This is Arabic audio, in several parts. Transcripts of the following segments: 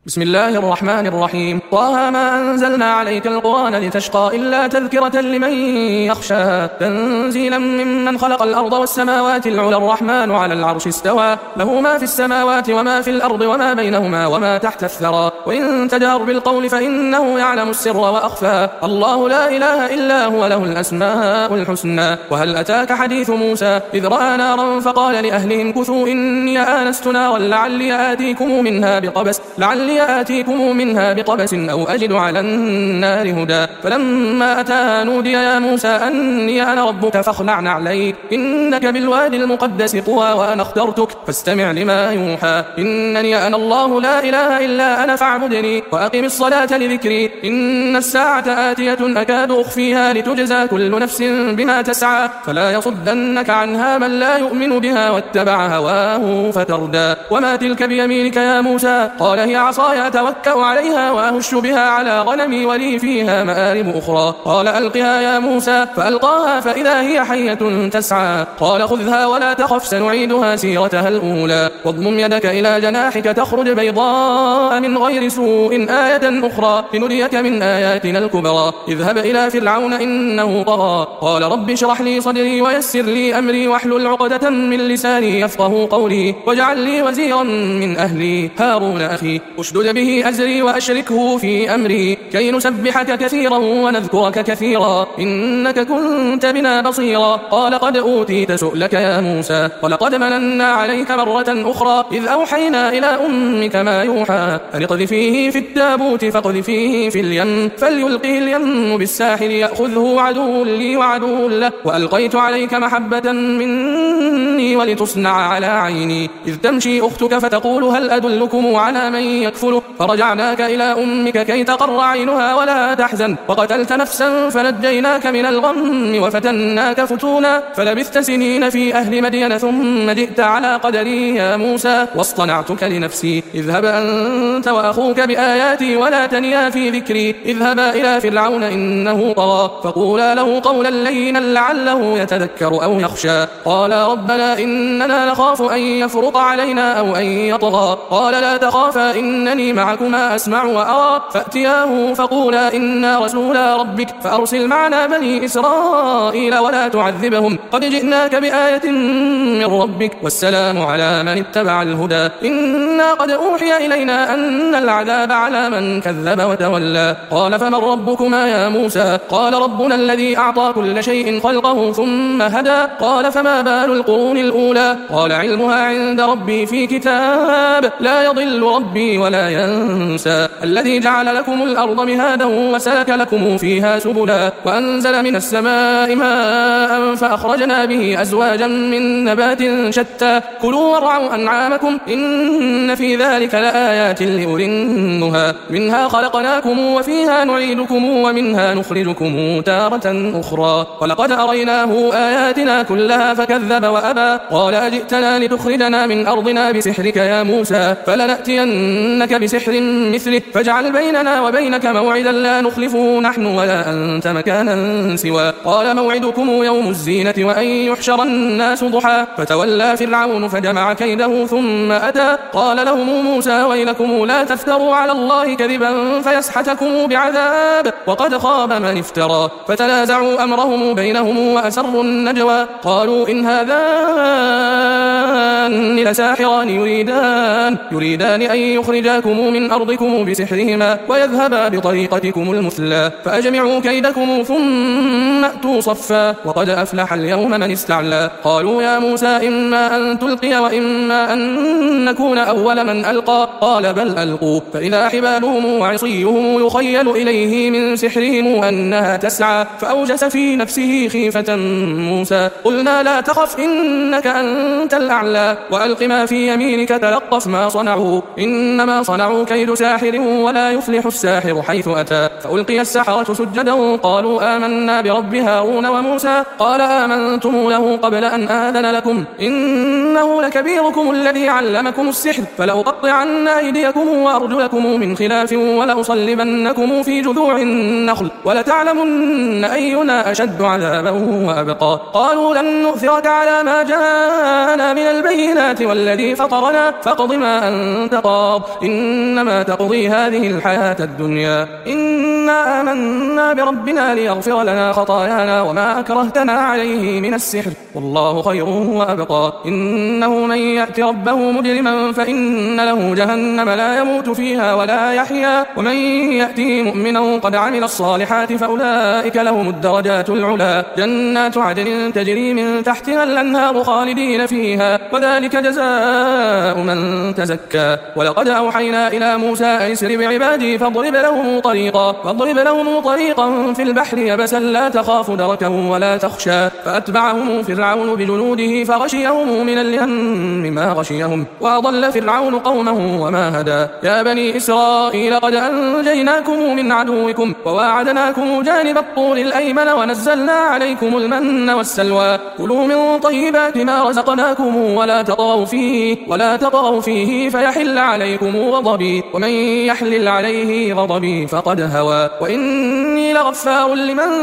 بسم الله الرحمن الرحيم. طه ما أنزلنا عليك القرآن لتشقى إلا تذكرة لمن يخشى تنزيلا ممن خلق الأرض والسماوات العلى الرحمن على العرش استوى له ما في السماوات وما في الأرض وما بينهما وما تحت الثرى وإن تجار بالقول فإنه يعلم السر وأخفى الله لا إله إلا هو له الأسماء الحسنى. وهل أتاك حديث موسى إذ رأى نارا فقال لأهلهم كثوا إني آنست نارا لعلي آتيكم منها بقبس أو أجد على النار هدى فلما أتاها نودي يا موسى أني أنا ربك فاخلع نعليك إنك بالوادي المقدس طوى وأنا اخترتك فاستمع لما يوحى إنني أنا الله لا إله إلا أنا فاعبدني وأقم الصلاة لذكري إن الساعة آتية أكاد أخفيها لتجزى كل نفس بما تسعى فلا يصدنك عنها من لا يؤمن بها واتبع هواه فتردى. وما تلك بيمينك يا موسى قال هي عصاي أتوكأ عليها وأهش بها على غنمي ولي فيها مآرب أخرى قال ألقها يا موسى فألقاها فإذا هي حية تسعى قال خذها ولا تخف سنعيدها سيرتها الأولى واضمم يدك إلى جناحك تخرج بيضاء من غير سوء آية أخرى لنريك من آياتنا الكبرى اذهب إلى فرعون إنه طغى قال رب اشرح لي صدري ويسر لي أمري واحلل عقدة من لساني يفقهوا قولي واجعل لي وزيرا من أهلي هارون أخي اشدد به أزري وأشركه في أمري كي نسبحك كثيرا ونذكرك كثيرا إنك كنت بنا بصيرا قال قد أوتيت سؤلك يا موسى ولقد مننا عليك مرة أخرى إذ أوحينا إلى أمك ما يوحى أن اقذفيه في التابوت فاقذفيه في اليم فليلقه اليم بالساحل يأخذه عدو لي وعدو له وألقيت عليك محبة مني ولتصنع على عيني إذ تمشي أختك فتقول هل أدلكم على من يكفله فرجعناك إلى أمك كي تقر عينها ولا تحزن وقتلت نفسا فنجيناك من الغم وفتناك فتونا فلبثت سنين في أهل مدين ثم جئت على قدري يا موسى واصطنعتك لنفسي اذهب أنت وأخوك بآياتي ولا تنيا في ذكري اذهبا إلى فرعون إنه طغى فقولا له قولا لينا لعله يتذكر أو يخشى قال ربنا إننا نخاف أن يفرط علينا أو أن يطغى قال لا تخافا إنني معكما أسمع وأرى فأتياه فقولا إنا رسولا ربك فأرسل معنا بني إسرائيل ولا تعذبهم قد جئناك بآية من ربك والسلام على من اتبع الهدى إنا قد أوحي إلينا أن العذاب على من كذب وتولى قال فمن ربكما يا موسى قال ربنا الذي أعطى كل شيء خلقه ثم هدى قال فما بال القرون الأولى قال علمها عند ربي في كتاب لا يضل ربي ولا ينسى الذي جعل لكم الأرض مهادا وسلك لكم فيها سبلا وأنزل من السماء ماء فأخرجنا به أزواجا من نبات شتى كلوا وارعوا أنعامكم إن في ذلك لآيات لأولي النهى منها خلقناكم وفيها نعيدكم ومنها نخرجكم تارة أخرى ولقد أريناه آياتنا كلها فكذب وأبى قال أجئتنا لتخرجنا من أرضنا بسحرك يا موسى فلنأتينك بسحر مثله فاجعل بيننا وبينك موعدا لا نخلفه نحن ولا أنت مكانا سوى قال موعدكم يوم الزينة وأن يحشر الناس ضحى فتولى فرعون فجمع كيده ثم أتى قال لهم موسى ويلكم لا تفتروا على الله كذبا فيسحتكم بعذاب وقد خاب من افترى فتنازعوا أمرهم بينهم وأسروا النجوى قالوا إن هذان لساحران يريدان أن يخرجاكم من أرضكم بسحرهما ويذهبا بطريقتكم المثلى فأجمعوا كيدكم ثم أتوا صفا وقد أفلح اليوم من استعلى قالوا يا موسى إما أن تلقي وإما أن نكون أول من ألقى قال بل ألقوا فإذا حبالهم وعصيهم يخيل إليه من سحرهم أنها تسعى فأوجس في نفسه خيفة موسى قلنا لا تخف إنك أنت الأعلى وألق ما في يمينك تلقف ما صنعوا إنما صنعوا كيد ساحر ولا يفلح الساحر حيث أتى فألقي السحرة سجدا قالوا آمنا برب هارون وموسى قال آمنتم له قبل أن آذن لكم إنه لكبيركم الذي علمكم السحر فلأقطعن أيديكم وأرجلكم من خلاف ولأصلبنكم في جذوع النخل ولتعلمن أينا أشد عذابا وأبقى قالوا لن نؤثرك على ما جاءنا من البينات والذي فطرنا فاقض ما أنت قاض إنما تقضي هذه الحياة الدنيا إنا آمنا بربنا ليغفر لنا خطايانا وما أكرهتنا عليه من السحر والله خير وأبقى إنه من يأت ربه مجرما فإن له جهنم لا يموت فيها ولا يحيا ومن يأته مؤمنا قد عمل الصالحات فأولئك لهم الدرجات العلا جنات عدن تجري من تحتها الأنهار خالدين فيها وذلك جزاء من تزكى ولقد أوحينا إلى موسى أن اسر بعبادي فاضرب لهم طريقا في البحر يبسا لا تخاف دركا ولا تخشى فأتبعهم فرعون بجنوده فغشيهم من اليم ما غشيهم وأضل فرعون قومه وما هدى يا بني إسرائيل قد أنجيناكم من عدوكم وواعدناكم جانب الطور الأيمن ونزلنا عليكم المن والسلوى كلوا من طيبات ما رزقناكم ولا تطغوا فيه فيحل عليكم غضبي ومن يحلل عليه غضبي فقد هوى وإني لغفار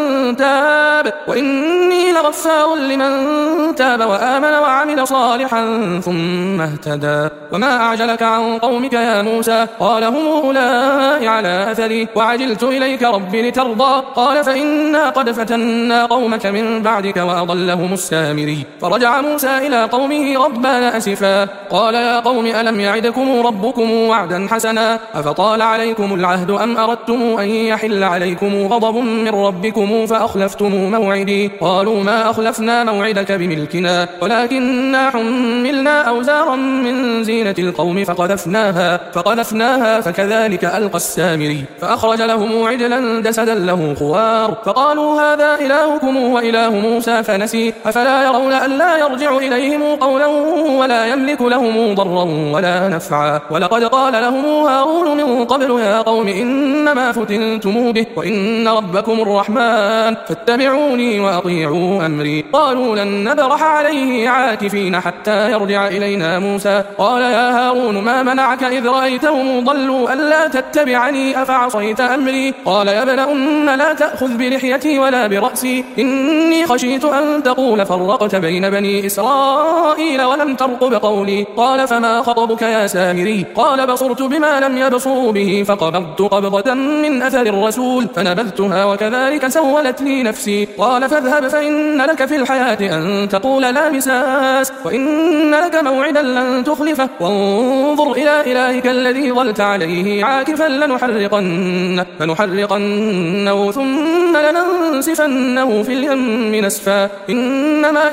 لمن تاب وآمن وعمل صالحا ثم اهتدى وما أعجلك عن قومك يا موسى قال هم أولئك على أثري وعجلت إليك ربي لترضى قال فإنا قد فتنا قومك من بعدك وأضلهم السامري فرجع موسى إلى قومه غضبان أسفا قال يا قوم ألم يعدكم ربكم وعدا حسنا أفطال عليكم العهد أم أردتم أن يحل عليكم غضب من ربكم فأخلفتم موعدي قالوا ما أخلفنا موعدك بملكنا ولكننا حملنا أوزارا من زينة القوم فقذفناها فكذلك ألقى السامري فأخرج لهم عجلا جسدا له خوار فقالوا هذا إلهكم وإله موسى فنسي أفلا يرون ألا يرجع إليهم قولا ولا يملك لهم ضرا ولا نفعا ولقد قال لهم هارون من قبل يا قوم إنما فتنتم به وإن ربكم الرحمن فاتبعوني وأطيعوا أمري قالوا لن نبرح عليه عاكفين حتى يرجع إلينا موسى قال يا هارون ما منعك إذ رأيتهم ضلوا ألا تتبعني أفعصيت أمري قال يا ابن أم لا تأخذ بلحيتي ولا برأسي إني خشيت أن تقول فرقت بين بني إسرائيل ولم ترقب قولي قال فما خطبك يا سامري قال بصرت بما لم يبصروا به فقبضت قبضة من أثر الرسول فنبذتها وكذلك سولت لي نفسي قال فاذهب فإن لك في الحياة أن تقول لا مساس وإن لك موعدا لن تخلفه وانظر إلى إلهك الذي ظلت عليه عاكفا فنحرقنه ثم لننسفنه في اليم نسفا إنما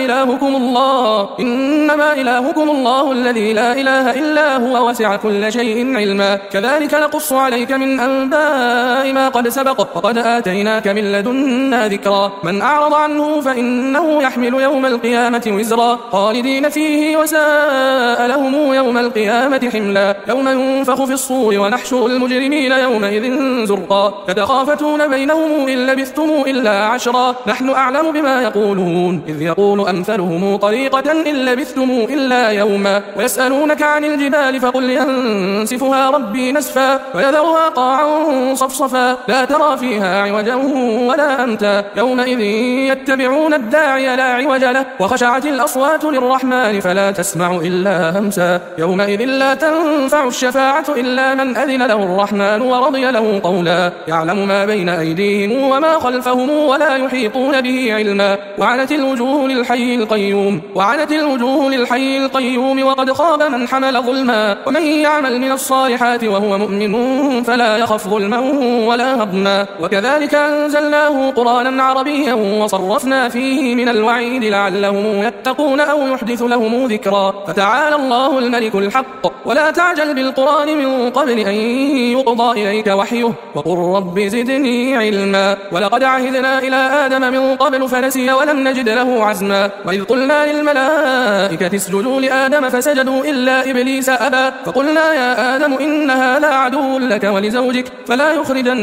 إلهكم الله الذي لا إله إلا هو وسع كل شيء علما كذلك نقص عليك من أنباء ما قد سبق وقد آتيناك من لدنا ذكرا من أعرض عنه فإنه يحمل يوم القيامة وزرا خالدين فيه وساء لهم يوم القيامة حملا يوم ينفخ في الصور ونحشر المجرمين يومئذ زرقا يتخافتون بينهم إن لبثتم إلا عشرا نحن أعلم بما يقولون إذ يقول أمثلهم طريقة إن لبثتم إلا يوما ويسألونك عن الجبال فقل ينسفها ربي نسفا ويذرها قاعا صفصفا لا ترى فيها عوجا ولا أمتا يومئذ يتبعون الداعي لا عوج له وخشعت الأصوات للرحمن فلا تسمع إلا همسا يومئذ لا تنفع الشفاعة إلا من أذن له الرحمن ورضي له قولا يعلم ما بين أيديهم وما خلفهم ولا يحيطون به علما وعنت الوجوه للحي القيوم وقد خاب من حمل ظلما ومن يعمل من الصالحات وهو مؤمن فلا يخف ظلما ولا هضما وكذلك أنزلناه قرآنا عربيا وصرفنا فيه من الوعيد لعلهم يتقون أو يحدث لهم ذكرا فتعالى الله الملك الحق ولا تعجل بالقرآن من قبل أن يقضى إليك وحيه وقل رب زدني علما ولقد عهدنا إلى آدم من قبل فنسي ولم نجد له عزما وإذ قلنا للملائكة اسجدوا لآدم فسجدوا إلا إبليس أبى فقلنا يا آدم إن هذا عدو لك ولزوجك فلا يخرجن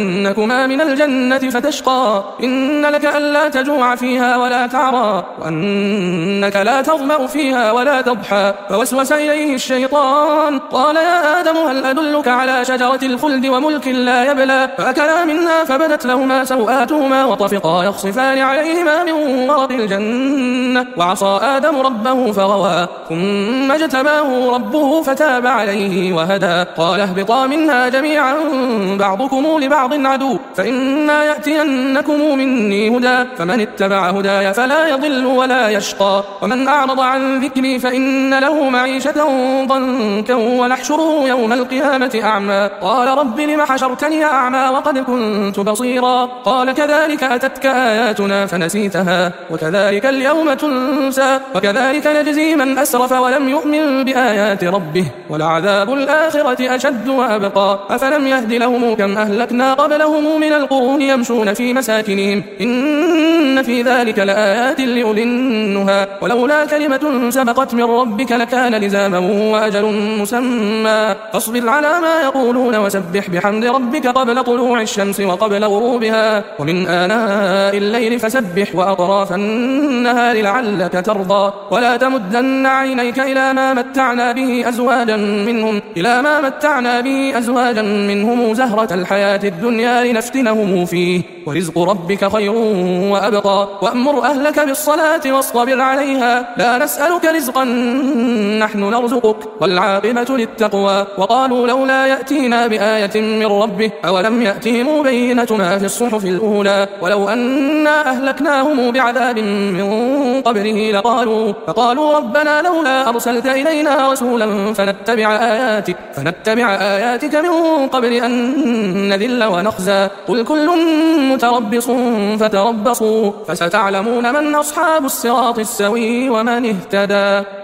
لأخرجنكما من الجنة فتشقى إن لك ألا تجوع فيها ولا تعرى وأنك لا تظمأ فيها ولا تضحى فوسوس إليه الشيطان قال يا آدم هل أدلك على شجرة الخلد وملك لا يبلى فأكلا منها فبدت لهما سوآتهما وطفقا يخصفان عليهما من ورق الجنة وعصى آدم ربه فغوى ثم اجتباه ربه فتاب عليه وهدى قال اهبطا منها جميعا بعضكم لبعض عدو فإما يأتينكم مني هدى فمن اتبع هداي فلا يضل ولا يشقى ومن أعرض عن ذكري فإن له معيشة ضنكا ونحشره يوم القيامة أعمى قال رب لم حشرتني أعمى وقد كنت بصيرا قال كذلك أتتك آياتنا فنسيتها وكذلك اليوم تنسى وكذلك نجزي من أسرف ولم يؤمن بآيات ربه ولعذاب الآخرة أشد وأبقى أفلم يهد لهم كم أهلكنا قبلهم من القرون يمشون في مساكنهم إن في ذلك لآيات لأولي النهى ولولا كلمة سبقت من ربك لكان لزاما وأجل مسمى فاصبر على ما يقولون وسبح بحمد ربك قبل طلوع الشمس وقبل غروبها ومن آناء الليل فسبح وأطراف النهار لعلك ترضى ولا تمدن عينيك إلى ما متعنا به أزواجا منهم زهرة الحياة الدنيا لنفتنهم فيه ورزق ربك خير وأبقى وأمر أهلك بالصلاة واصطبر عليها لا نسألك رزقا نحن نرزقك والعاقبة للتقوى وقالوا لولا يأتينا بآية من ربه أولم يأتهم بينة ما في الصحف الأولى ولو أنا أهلكناهم بعذاب من قبله فقالوا ربنا لولا أرسلت إلينا رسولا فنتبع آياتك من قبل أن نذل ونخزى قل كل متربص فتربصوا فستعلمون من أصحاب الصراط السوي ومن اهتدى